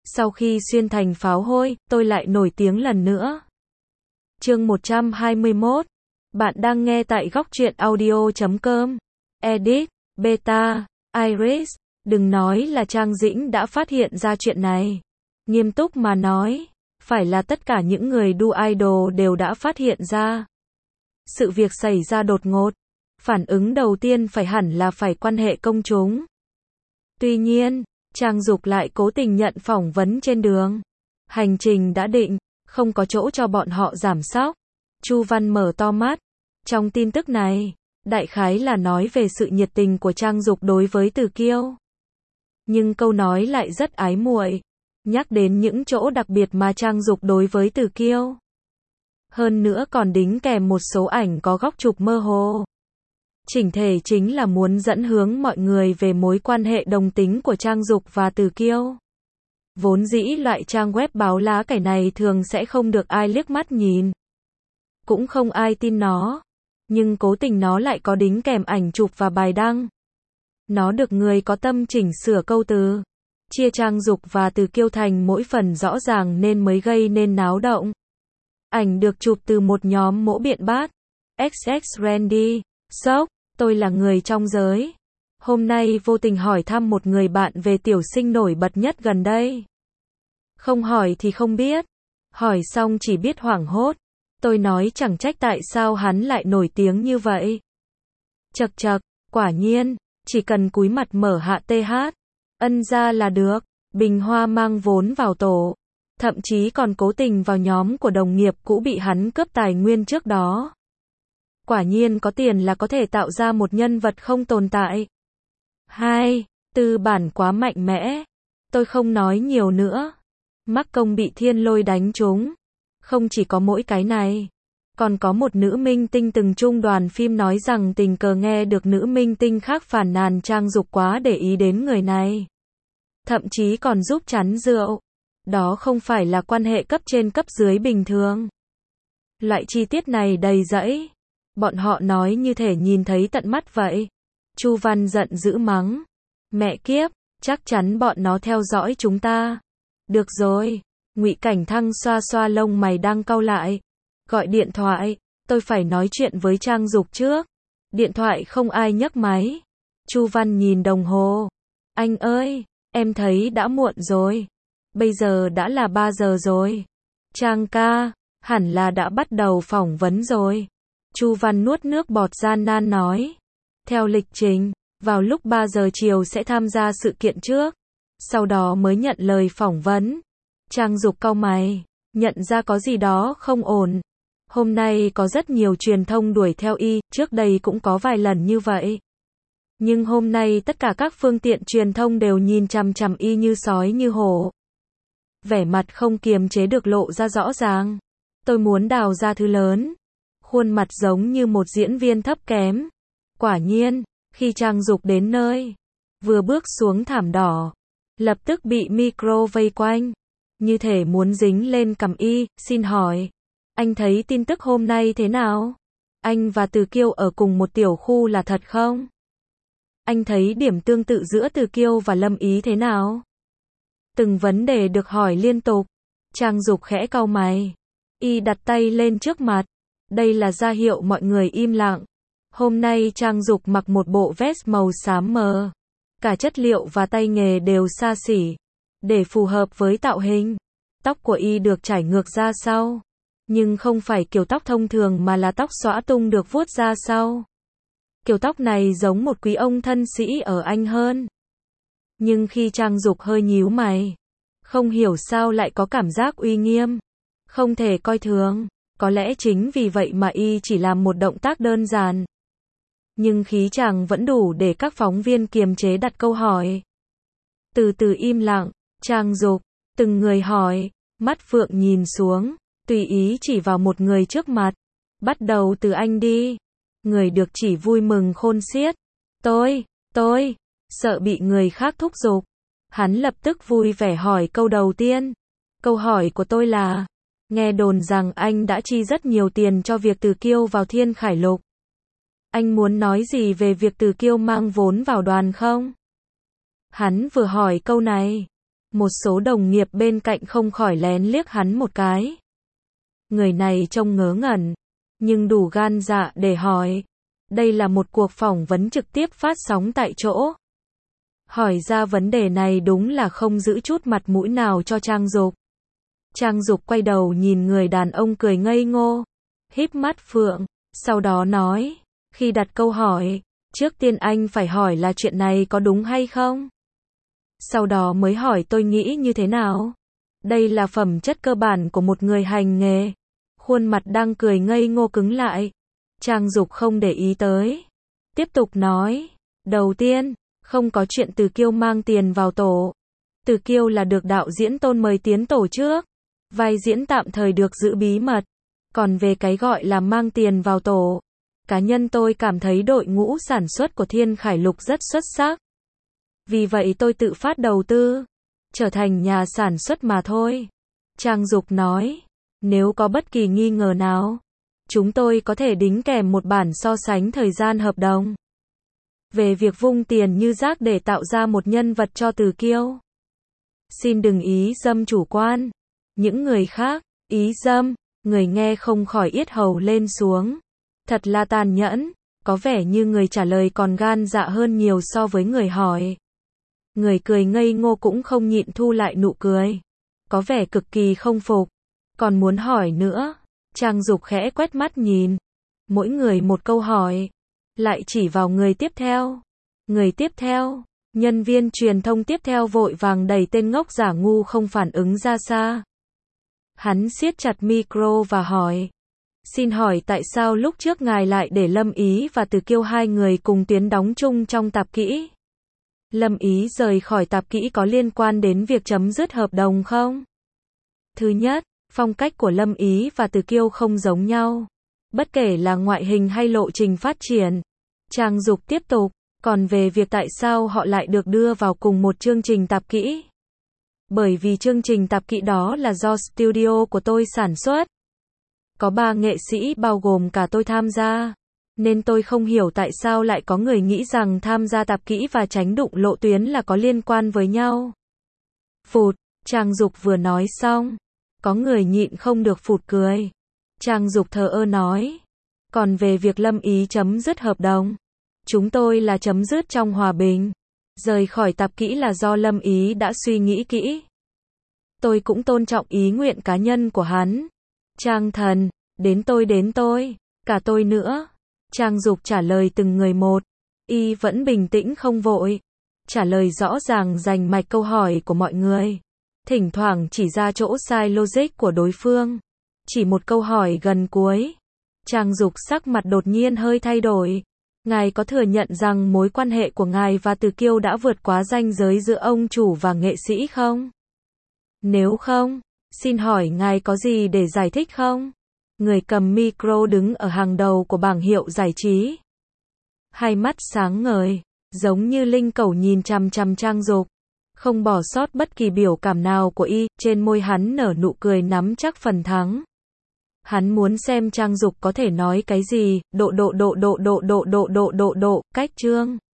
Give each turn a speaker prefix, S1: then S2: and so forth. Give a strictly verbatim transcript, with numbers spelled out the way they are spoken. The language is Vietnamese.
S1: Sau khi xuyên thành pháo hôi, tôi lại nổi tiếng lần nữa. Chương một trăm hai mươi mốt. Bạn đang nghe tại góc truyện audio chấm com. Edit, Beta, Iris. Đừng nói là Trang Dĩnh đã phát hiện ra chuyện này. Nghiêm túc mà nói, phải là tất cả những người đu idol đều đã phát hiện ra. Sự việc xảy ra đột ngột. Phản ứng đầu tiên phải hẳn là phải quan hệ công chúng. Tuy nhiên, Trang Dục lại cố tình nhận phỏng vấn trên đường. Hành trình đã định, không có chỗ cho bọn họ giảm sóc. Chu Văn mở to mắt. Trong tin tức này, đại khái là nói về sự nhiệt tình của Trang Dục đối với Từ Kiêu. Nhưng câu nói lại rất ái muội, nhắc đến những chỗ đặc biệt mà Trang Dục đối với Từ Kiêu. Hơn nữa còn đính kèm một số ảnh có góc chụp mơ hồ. Chỉnh thể chính là muốn dẫn hướng mọi người về mối quan hệ đồng tính của Trang Dục và Từ Kiêu. Vốn dĩ loại trang web báo lá cải này thường sẽ không được ai liếc mắt nhìn. Cũng không ai tin nó. Nhưng cố tình nó lại có đính kèm ảnh chụp và bài đăng. Nó được người có tâm chỉnh sửa câu từ. Chia Trang Dục và Từ Kiêu thành mỗi phần rõ ràng nên mới gây nên náo động. Ảnh được chụp từ một nhóm mỗ biện bát. ích ích Randy. Sốc, tôi là người trong giới. Hôm nay vô tình hỏi thăm một người bạn về tiểu sinh nổi bật nhất gần đây. Không hỏi thì không biết. Hỏi xong chỉ biết hoảng hốt. Tôi nói chẳng trách tại sao hắn lại nổi tiếng như vậy. Chậc chậc, quả nhiên, chỉ cần cúi mặt mở hạ th, ân ra là được. Bình Hoa mang vốn vào tổ. Thậm chí còn cố tình vào nhóm của đồng nghiệp cũ bị hắn cướp tài nguyên trước đó. Quả nhiên có tiền là có thể tạo ra một nhân vật không tồn tại. Hai, tư bản quá mạnh mẽ. Tôi không nói nhiều nữa. Mắc công bị thiên lôi đánh trúng. Không chỉ có mỗi cái này. Còn có một nữ minh tinh từng chung đoàn phim nói rằng tình cờ nghe được nữ minh tinh khác phàn nàn Trang Dục quá để ý đến người này. Thậm chí còn giúp chắn rượu. Đó không phải là quan hệ cấp trên cấp dưới bình thường. Loại chi tiết này đầy rẫy. Bọn họ nói như thể nhìn thấy tận mắt vậy. Chu Văn giận dữ mắng. Mẹ kiếp, chắc chắn bọn nó theo dõi chúng ta. Được rồi. Ngụy Cảnh Thăng xoa xoa lông mày đang cau lại. Gọi điện thoại, tôi phải nói chuyện với Trang Dục trước. Điện thoại không ai nhấc máy. Chu Văn nhìn đồng hồ. Anh ơi, em thấy đã muộn rồi. Bây giờ đã là ba giờ rồi. Trang ca, hẳn là đã bắt đầu phỏng vấn rồi. Chu Văn nuốt nước bọt gian nan nói. Theo lịch trình, vào lúc ba giờ chiều sẽ tham gia sự kiện trước. Sau đó mới nhận lời phỏng vấn. Trang Dục cau mày, nhận ra có gì đó không ổn. Hôm nay có rất nhiều truyền thông đuổi theo y, trước đây cũng có vài lần như vậy. Nhưng hôm nay tất cả các phương tiện truyền thông đều nhìn chằm chằm y như sói như hổ. Vẻ mặt không kiềm chế được lộ ra rõ ràng. Tôi muốn đào ra thứ lớn. Khuôn mặt giống như một diễn viên thấp kém. Quả nhiên, khi Trang Dục đến nơi, vừa bước xuống thảm đỏ, lập tức bị micro vây quanh. Như thể muốn dính lên cằm y, xin hỏi. Anh thấy tin tức hôm nay thế nào? Anh và Từ Kiêu ở cùng một tiểu khu là thật không? Anh thấy điểm tương tự giữa Từ Kiêu và Lâm Ý thế nào? Từng vấn đề được hỏi liên tục. Trang Dục khẽ cau mày. Y đặt tay lên trước mặt. Đây là ra hiệu mọi người im lặng. Hôm nay Trang Dục mặc một bộ vest màu xám mờ. Cả chất liệu và tay nghề đều xa xỉ. Để phù hợp với tạo hình, tóc của y được trải ngược ra sau. Nhưng không phải kiểu tóc thông thường mà là tóc xõa tung được vuốt ra sau. Kiểu tóc này giống một quý ông thân sĩ ở Anh hơn. Nhưng khi Trang Dục hơi nhíu mày, không hiểu sao lại có cảm giác uy nghiêm. Không thể coi thường. Có lẽ chính vì vậy mà y chỉ làm một động tác đơn giản. Nhưng khí chàng vẫn đủ để các phóng viên kiềm chế đặt câu hỏi. Từ từ im lặng. Trang Dục, từng người hỏi, mắt phượng nhìn xuống, tùy ý chỉ vào một người trước mặt. Bắt đầu từ anh đi. Người được chỉ vui mừng khôn xiết. Tôi, tôi, sợ bị người khác thúc giục. Hắn lập tức vui vẻ hỏi câu đầu tiên. Câu hỏi của tôi là, nghe đồn rằng anh đã chi rất nhiều tiền cho việc Từ Kiêu vào Thiên Khải Lục. Anh muốn nói gì về việc Từ Kiêu mang vốn vào đoàn không? Hắn vừa hỏi câu này, Một số đồng nghiệp bên cạnh không khỏi lén liếc hắn một cái. Người này trông ngớ ngẩn, nhưng đủ gan dạ để hỏi. Đây là một cuộc phỏng vấn trực tiếp phát sóng tại chỗ. Hỏi ra vấn đề này đúng là không giữ chút mặt mũi nào cho Trang Dục. Trang Dục quay đầu nhìn người đàn ông cười ngây ngô, híp mắt phượng, sau đó nói, khi đặt câu hỏi, trước tiên anh phải hỏi là chuyện này có đúng hay không? Sau đó mới hỏi tôi nghĩ như thế nào? Đây là phẩm chất cơ bản của một người hành nghề. Khuôn mặt đang cười ngây ngô cứng lại. Trang Dục không để ý tới. Tiếp tục nói, đầu tiên, không có chuyện Từ Kiêu mang tiền vào tổ. Từ Kiêu là được đạo diễn Tôn mời tiến tổ trước. Vai diễn tạm thời được giữ bí mật. Còn về cái gọi là mang tiền vào tổ, cá nhân tôi cảm thấy đội ngũ sản xuất của Thiên Khải Lục rất xuất sắc. Vì vậy tôi tự phát đầu tư, trở thành nhà sản xuất mà thôi. Trang Dục nói, nếu có bất kỳ nghi ngờ nào, chúng tôi có thể đính kèm một bản so sánh thời gian hợp đồng. Về việc vung tiền như rác để tạo ra một nhân vật cho Từ Kiêu. Xin đừng ý dâm chủ quan. Những người khác, ý dâm, người nghe không khỏi yết hầu lên xuống. Thật là tàn nhẫn, có vẻ như người trả lời còn gan dạ hơn nhiều so với người hỏi. Người cười ngây ngô cũng không nhịn thu lại nụ cười. Có vẻ cực kỳ không phục. Còn muốn hỏi nữa. Trang Dục khẽ quét mắt nhìn. Mỗi người một câu hỏi. Lại chỉ vào người tiếp theo. Người tiếp theo. Nhân viên truyền thông tiếp theo vội vàng đẩy tên ngốc giả ngu không phản ứng ra xa. Hắn siết chặt micro và hỏi. Xin hỏi tại sao lúc trước ngài lại để Lâm Ý và Từ Kiêu hai người cùng tuyến đóng chung trong tạp kỹ? Lâm Ý rời khỏi tạp kỹ có liên quan đến việc chấm dứt hợp đồng không? Thứ nhất, phong cách của Lâm Ý và Từ Kiêu không giống nhau. Bất kể là ngoại hình hay lộ trình phát triển. Trang Dục tiếp tục. Còn về việc tại sao họ lại được đưa vào cùng một chương trình tạp kỹ? Bởi vì chương trình tạp kỹ đó là do studio của tôi sản xuất. Có ba nghệ sĩ bao gồm cả tôi tham gia. Nên tôi không hiểu tại sao lại có người nghĩ rằng tham gia tạp kỹ và tránh đụng lộ tuyến là có liên quan với nhau. Phụt, Trang Dục vừa nói xong. Có người nhịn không được phụt cười. Trang Dục thờ ơ nói. Còn về việc Lâm Ý chấm dứt hợp đồng. Chúng tôi là chấm dứt trong hòa bình. Rời khỏi tạp kỹ là do Lâm Ý đã suy nghĩ kỹ. Tôi cũng tôn trọng ý nguyện cá nhân của hắn. Trang Thần, đến tôi đến tôi, cả tôi nữa. Trang Dục trả lời từng người một. Y vẫn bình tĩnh không vội. Trả lời rõ ràng rành mạch câu hỏi của mọi người. Thỉnh thoảng chỉ ra chỗ sai logic của đối phương. Chỉ một câu hỏi gần cuối. Trang Dục sắc mặt đột nhiên hơi thay đổi. Ngài có thừa nhận rằng mối quan hệ của ngài và Từ Kiêu đã vượt quá ranh giới giữa ông chủ và nghệ sĩ không? Nếu không, xin hỏi ngài có gì để giải thích không? Người cầm micro đứng ở hàng đầu của bảng hiệu giải trí. Hai mắt sáng ngời, giống như linh cẩu nhìn chằm chằm Trang Dục. Không bỏ sót bất kỳ biểu cảm nào của y, trên môi hắn nở nụ cười nắm chắc phần thắng. Hắn muốn xem Trang Dục có thể nói cái gì, độ độ độ độ độ độ độ độ độ độ, cách chương.